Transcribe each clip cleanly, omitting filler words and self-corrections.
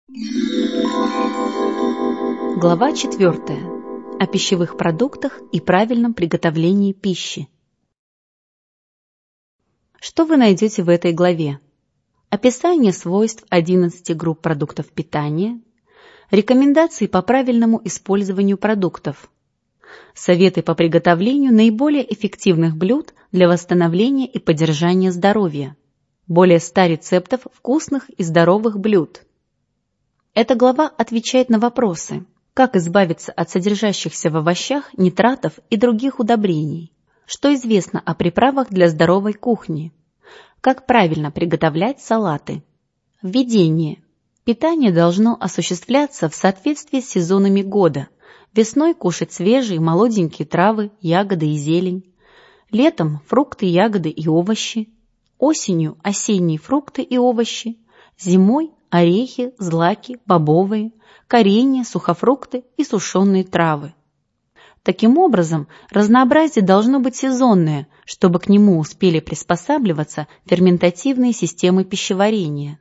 Глава 4. О пищевых продуктах и правильном приготовлении пищи. Что вы найдете в этой главе? Описание свойств 11 групп продуктов питания, рекомендации по правильному использованию продуктов, советы по приготовлению наиболее эффективных блюд для восстановления и поддержания здоровья, более 100 рецептов вкусных и здоровых блюд. Эта глава отвечает на вопросы: как избавиться от содержащихся в овощах нитратов и других удобрений, что известно о приправах для здоровой кухни, как правильно приготовлять салаты. Введение. Питание должно осуществляться в соответствии с сезонами года. Весной кушать свежие молоденькие травы, ягоды и зелень. Летом фрукты, ягоды и овощи. Осенью осенние фрукты и овощи. Зимой орехи, злаки, бобовые, коренья, сухофрукты и сушеные травы. Таким образом, разнообразие должно быть сезонное, чтобы к нему успели приспосабливаться ферментативные системы пищеварения.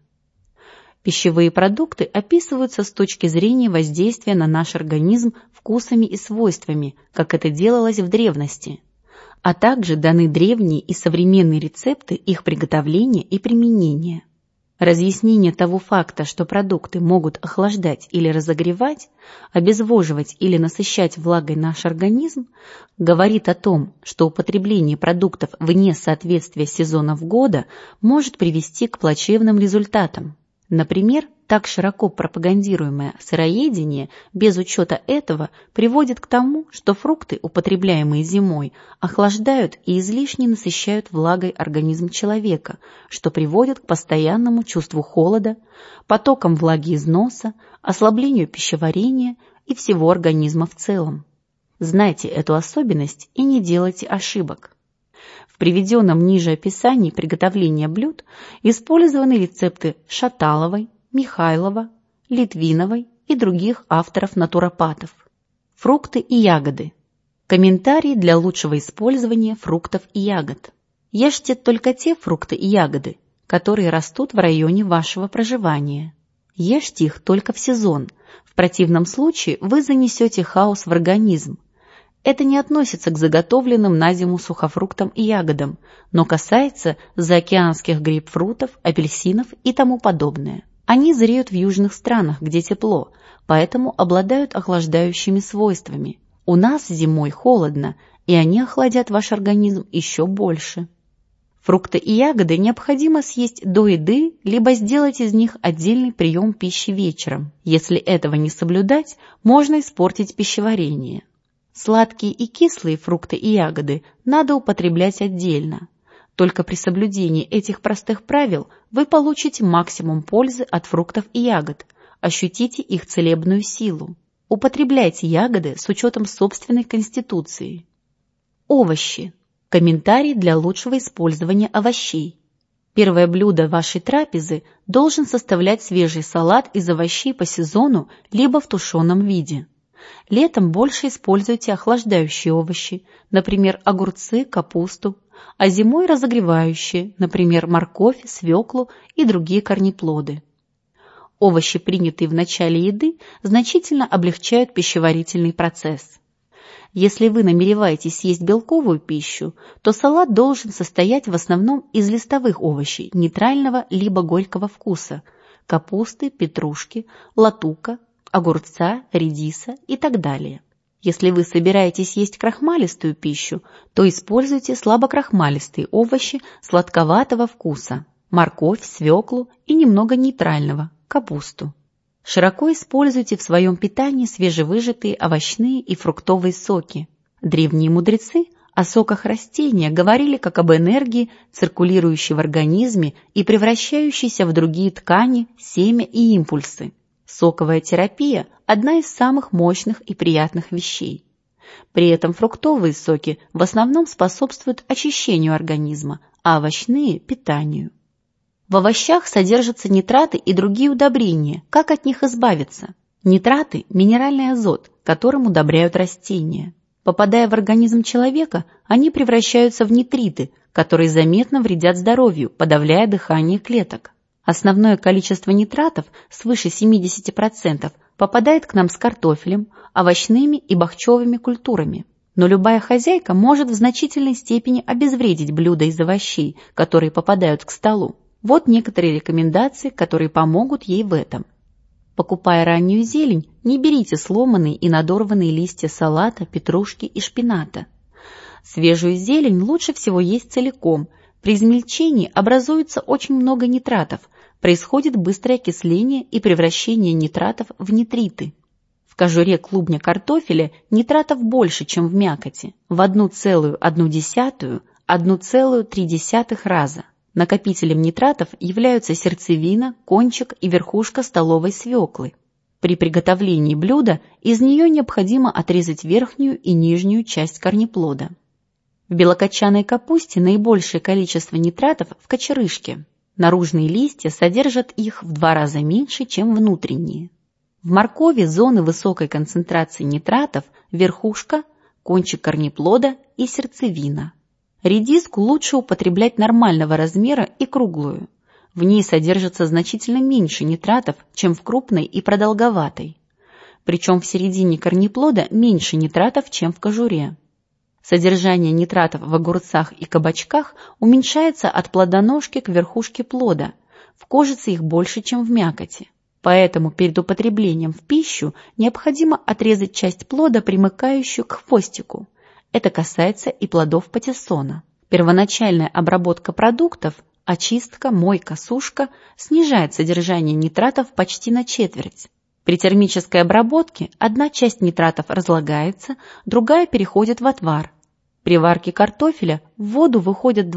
Пищевые продукты описываются с точки зрения воздействия на наш организм вкусами и свойствами, как это делалось в древности, а также даны древние и современные рецепты их приготовления и применения. Разъяснение того факта, что продукты могут охлаждать или разогревать, обезвоживать или насыщать влагой наш организм, говорит о том, что употребление продуктов вне соответствия сезонов года может привести к плачевным результатам. Например, так широко пропагандируемое сыроедение без учета этого приводит к тому, что фрукты, употребляемые зимой, охлаждают и излишне насыщают влагой организм человека, что приводит к постоянному чувству холода, потокам влаги из носа, ослаблению пищеварения и всего организма в целом. Знайте эту особенность и не делайте ошибок. В приведенном ниже описании приготовления блюд использованы рецепты Шаталовой, Михайлова, Литвиновой и других авторов-натуропатов. Фрукты и ягоды. Комментарии для лучшего использования фруктов и ягод. Ешьте только те фрукты и ягоды, которые растут в районе вашего проживания. Ешьте их только в сезон, в противном случае вы занесете хаос в организм. Это не относится к заготовленным на зиму сухофруктам и ягодам, но касается заокеанских грейпфрутов, апельсинов и тому подобное. Они зреют в южных странах, где тепло, поэтому обладают охлаждающими свойствами. У нас зимой холодно, и они охладят ваш организм еще больше. Фрукты и ягоды необходимо съесть до еды, либо сделать из них отдельный прием пищи вечером. Если этого не соблюдать, можно испортить пищеварение. Сладкие и кислые фрукты и ягоды надо употреблять отдельно. Только при соблюдении этих простых правил вы получите максимум пользы от фруктов и ягод, ощутите их целебную силу. Употребляйте ягоды с учетом собственной конституции. Овощи. Комментарий для лучшего использования овощей. Первое блюдо вашей трапезы должен составлять свежий салат из овощей по сезону либо в тушеном виде. Летом больше используйте охлаждающие овощи, например, огурцы, капусту, а зимой разогревающие, например, морковь, свеклу и другие корнеплоды. Овощи, принятые в начале еды, значительно облегчают пищеварительный процесс. Если вы намереваетесь есть белковую пищу, то салат должен состоять в основном из листовых овощей нейтрального либо горького вкуса – капусты, петрушки, латука, огурца, редиса и так далее. Если вы собираетесь есть крахмалистую пищу, то используйте слабокрахмалистые овощи сладковатого вкуса – морковь, свеклу и немного нейтрального – капусту. Широко используйте в своем питании свежевыжатые овощные и фруктовые соки. Древние мудрецы о соках растения говорили как об энергии, циркулирующей в организме и превращающейся в другие ткани, семя и импульсы. Соковая терапия – одна из самых мощных и приятных вещей. При этом фруктовые соки в основном способствуют очищению организма, а овощные – питанию. В овощах содержатся нитраты и другие удобрения. Как от них избавиться? Нитраты – минеральный азот, которым удобряют растения. Попадая в организм человека, они превращаются в нитриты, которые заметно вредят здоровью, подавляя дыхание клеток. Основное количество нитратов, свыше 70%, попадает к нам с картофелем, овощными и бахчевыми культурами. Но любая хозяйка может в значительной степени обезвредить блюда из овощей, которые попадают к столу. Вот некоторые рекомендации, которые помогут ей в этом. Покупая раннюю зелень, не берите сломанные и надорванные листья салата, петрушки и шпината. Свежую зелень лучше всего есть целиком. При измельчении образуется очень много нитратов, происходит быстрое окисление и превращение нитратов в нитриты. В кожуре клубня картофеля нитратов больше, чем в мякоти, в 1,1–1,3 раза. Накопителем нитратов являются сердцевина, кончик и верхушка столовой свеклы. При приготовлении блюда из нее необходимо отрезать верхнюю и нижнюю часть корнеплода. В белокочанной капусте наибольшее количество нитратов в кочерышке. Наружные листья содержат их в 2 раза меньше, чем внутренние. В моркови зоны высокой концентрации нитратов – верхушка, кончик корнеплода и сердцевина. Редиску лучше употреблять нормального размера и круглую. В ней содержится значительно меньше нитратов, чем в крупной и продолговатой. Причем в середине корнеплода меньше нитратов, чем в кожуре. Содержание нитратов в огурцах и кабачках уменьшается от плодоножки к верхушке плода. В кожице их больше, чем в мякоти. Поэтому перед употреблением в пищу необходимо отрезать часть плода, примыкающую к хвостику. Это касается и плодов патиссона. Первоначальная обработка продуктов, очистка, мойка, сушка снижает содержание нитратов почти на четверть. При термической обработке одна часть нитратов разлагается, другая переходит в отвар. При варке картофеля в воду выходит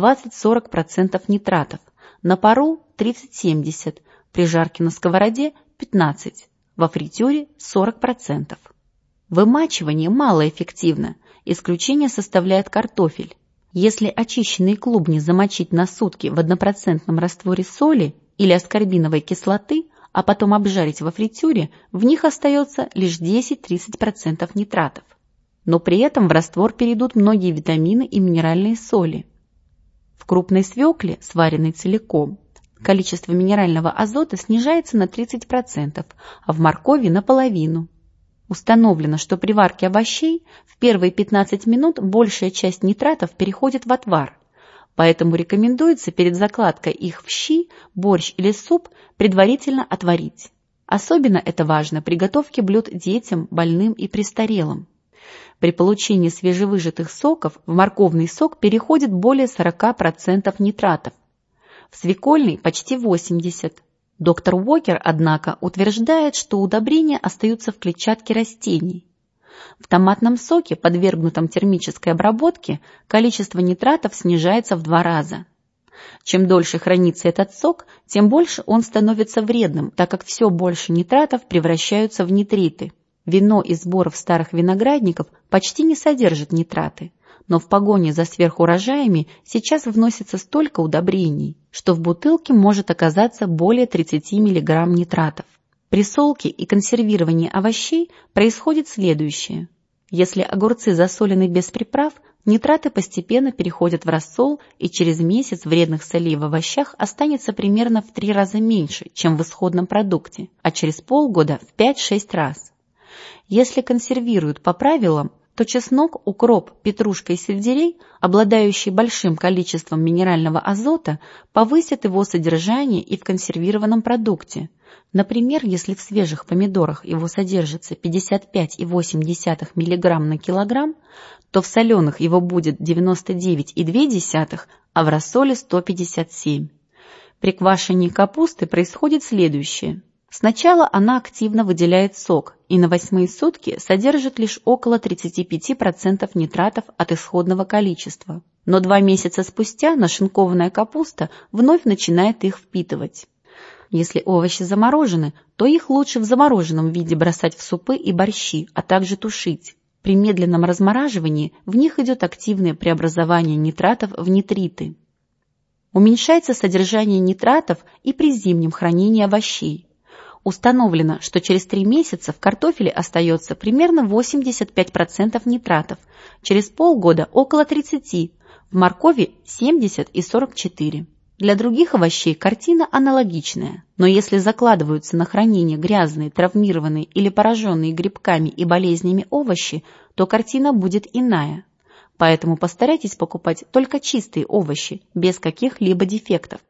20–40% нитратов, на пару 30–70%, при жарке на сковороде 15%, во фритюре 40%. Вымачивание малоэффективно, исключение составляет картофель. Если очищенные клубни замочить на сутки в 1% растворе соли или аскорбиновой кислоты, а потом обжарить во фритюре, в них остается лишь 10–30% нитратов. Но при этом в раствор перейдут многие витамины и минеральные соли. В крупной свекле, сваренной целиком, количество минерального азота снижается на 30%, а в моркови наполовину. Установлено, что при варке овощей в первые 15 минут большая часть нитратов переходит в отвар, поэтому рекомендуется перед закладкой их в щи, борщ или суп предварительно отварить. Особенно это важно при готовке блюд детям, больным и престарелым. При получении свежевыжатых соков в морковный сок переходит более 40% нитратов, в свекольный почти 80%. Доктор Уокер, однако, утверждает, что удобрения остаются в клетчатке растений. В томатном соке, подвергнутом термической обработке, количество нитратов снижается в 2 раза. Чем дольше хранится этот сок, тем больше он становится вредным, так как все больше нитратов превращаются в нитриты. Вино из сборов старых виноградников почти не содержит нитраты, но в погоне за сверхурожаями сейчас вносится столько удобрений, что в бутылке может оказаться более 30 мг нитратов. При солке и консервировании овощей происходит следующее. Если огурцы засолены без приправ, нитраты постепенно переходят в рассол, и через месяц вредных солей в овощах останется примерно в 3 раза меньше, чем в исходном продукте, а через полгода в 5–6 раз. Если консервируют по правилам, то чеснок, укроп, петрушка и сельдерей, обладающие большим количеством минерального азота, повысят его содержание и в консервированном продукте. Например, если в свежих помидорах его содержится 55,8 мг на килограмм, то в соленых его будет 99,2, а в рассоле 157. При квашении капусты происходит следующее. Сначала она активно выделяет сок и на 8-е сутки содержит лишь около 35% нитратов от исходного количества. Но 2 месяца спустя нашинкованная капуста вновь начинает их впитывать. Если овощи заморожены, то их лучше в замороженном виде бросать в супы и борщи, а также тушить. При медленном размораживании в них идет активное преобразование нитратов в нитриты. Уменьшается содержание нитратов и при зимнем хранении овощей. Установлено, что через 3 месяца в картофеле остается примерно 85% нитратов, через полгода около 30%, в моркови 70 и 44%. Для других овощей картина аналогичная, но если закладываются на хранение грязные, травмированные или пораженные грибками и болезнями овощи, то картина будет иная. Поэтому постарайтесь покупать только чистые овощи, без каких-либо дефектов.